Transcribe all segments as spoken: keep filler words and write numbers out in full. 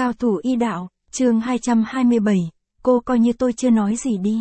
Cao thủ y đạo, chương hai trăm hai mươi bảy, cô coi như tôi chưa nói gì đi.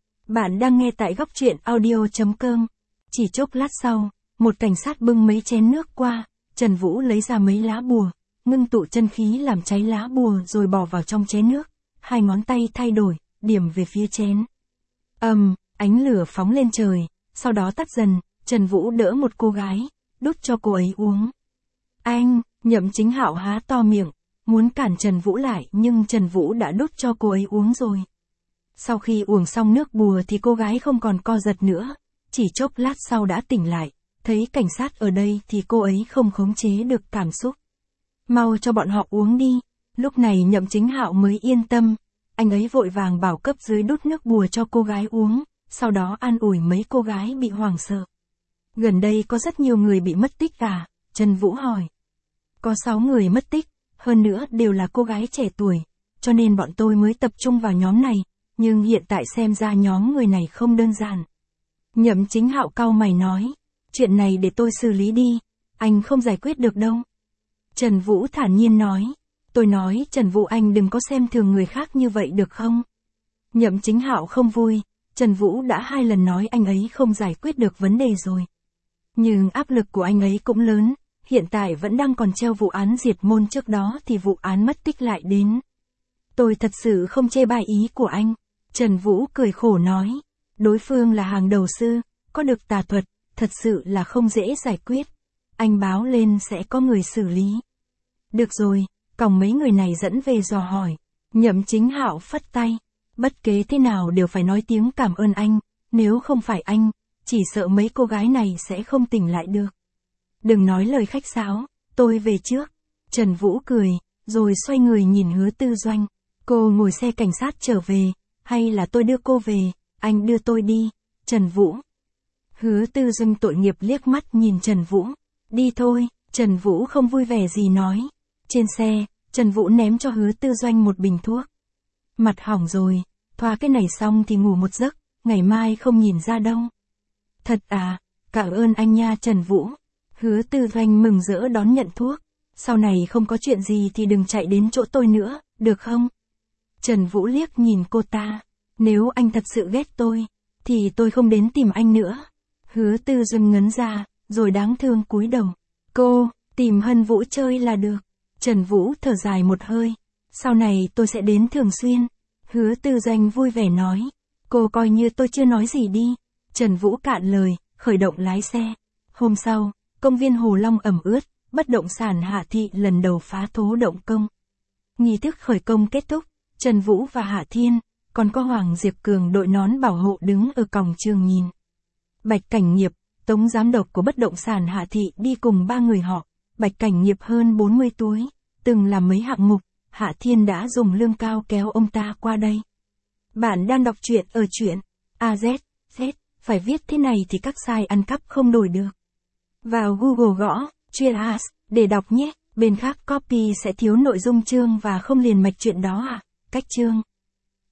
Bạn đang nghe tại góc truyện audio.com. Chỉ chốc lát sau, một cảnh sát bưng mấy chén nước qua, Trần Vũ lấy ra mấy lá bùa, ngưng tụ chân khí làm cháy lá bùa rồi bỏ vào trong chén nước, hai ngón tay thay đổi, điểm về phía chén. Ầm, um, ánh lửa phóng lên trời, sau đó tắt dần, Trần Vũ đỡ một cô gái, đút cho cô ấy uống. Anh, Nhậm Chính Hạo há to miệng, muốn cản Trần Vũ lại nhưng Trần Vũ đã đút cho cô ấy uống rồi. Sau khi uống xong nước bùa thì cô gái không còn co giật nữa, chỉ chốc lát sau đã tỉnh lại, thấy cảnh sát ở đây thì cô ấy không khống chế được cảm xúc. Mau cho bọn họ uống đi, lúc này Nhậm Chính Hạo mới yên tâm, anh ấy vội vàng bảo cấp dưới đút nước bùa cho cô gái uống, sau đó an ủi mấy cô gái bị hoảng sợ. Gần đây có rất nhiều người bị mất tích à? Trần Vũ hỏi. Có sáu người mất tích, hơn nữa đều là cô gái trẻ tuổi, cho nên bọn tôi mới tập trung vào nhóm này, nhưng hiện tại xem ra nhóm người này không đơn giản. Nhậm Chính Hạo cau mày nói, chuyện này để tôi xử lý đi, anh không giải quyết được đâu. Trần Vũ thản nhiên nói, tôi nói Trần Vũ anh đừng có xem thường người khác như vậy được không? Nhậm Chính Hạo không vui, Trần Vũ đã hai lần nói anh ấy không giải quyết được vấn đề rồi. Nhưng áp lực của anh ấy cũng lớn, hiện tại vẫn đang còn treo vụ án diệt môn trước đó thì vụ án mất tích lại đến. Tôi thật sự không chê bai ý của anh, Trần Vũ cười khổ nói, đối phương là hàng đầu sư, có được tà thuật, thật sự là không dễ giải quyết. Anh báo lên sẽ có người xử lý. Được rồi, còng mấy người này dẫn về dò hỏi. Nhậm Chính Hạo phất tay, bất kể thế nào đều phải nói tiếng cảm ơn anh, nếu không phải anh, chỉ sợ mấy cô gái này sẽ không tỉnh lại được. Đừng nói lời khách sáo, tôi về trước. Trần Vũ cười, rồi xoay người nhìn Hứa Tư Doanh. Cô ngồi xe cảnh sát trở về, hay là tôi đưa cô về, anh đưa tôi đi, Trần Vũ. Hứa Tư Doanh tội nghiệp liếc mắt nhìn Trần Vũ. Đi thôi, Trần Vũ không vui vẻ gì nói. Trên xe, Trần Vũ ném cho Hứa Tư Doanh một bình thuốc. Mặt hỏng rồi, thoa cái này xong thì ngủ một giấc, ngày mai không nhìn ra đâu. Thật à, cảm ơn anh nha Trần Vũ. Hứa Tư Doanh mừng rỡ đón nhận thuốc. Sau này không có chuyện gì thì đừng chạy đến chỗ tôi nữa, được không? Trần Vũ liếc nhìn cô ta. Nếu anh thật sự ghét tôi, thì tôi không đến tìm anh nữa. Hứa Tư Doanh ngấn ra, rồi đáng thương cúi đầu. Cô, tìm Hân Vũ chơi là được. Trần Vũ thở dài một hơi. Sau này tôi sẽ đến thường xuyên. Hứa Tư Doanh vui vẻ nói. Cô coi như tôi chưa nói gì đi. Trần Vũ cạn lời, khởi động lái xe. Hôm sau, công viên Hồ Long ẩm ướt, bất động sản Hạ Thị lần đầu phá thố động công. Nghi thức khởi công kết thúc, Trần Vũ và Hạ Thiên, còn có Hoàng Diệp Cường đội nón bảo hộ đứng ở cổng trường nhìn. Bạch Cảnh Nghiệp, tổng giám đốc của bất động sản Hạ Thị đi cùng ba người họ. Bạch Cảnh Nghiệp hơn bốn mươi tuổi, từng làm mấy hạng mục, Hạ Thiên đã dùng lương cao kéo ông ta qua đây. Bạn đang đọc truyện ở truyện a zét, Z, phải viết thế này thì các site ăn cắp không đổi được. Vào Google gõ, truyện as, để đọc nhé, bên khác copy sẽ thiếu nội dung chương và không liền mạch chuyện đó à, cách chương.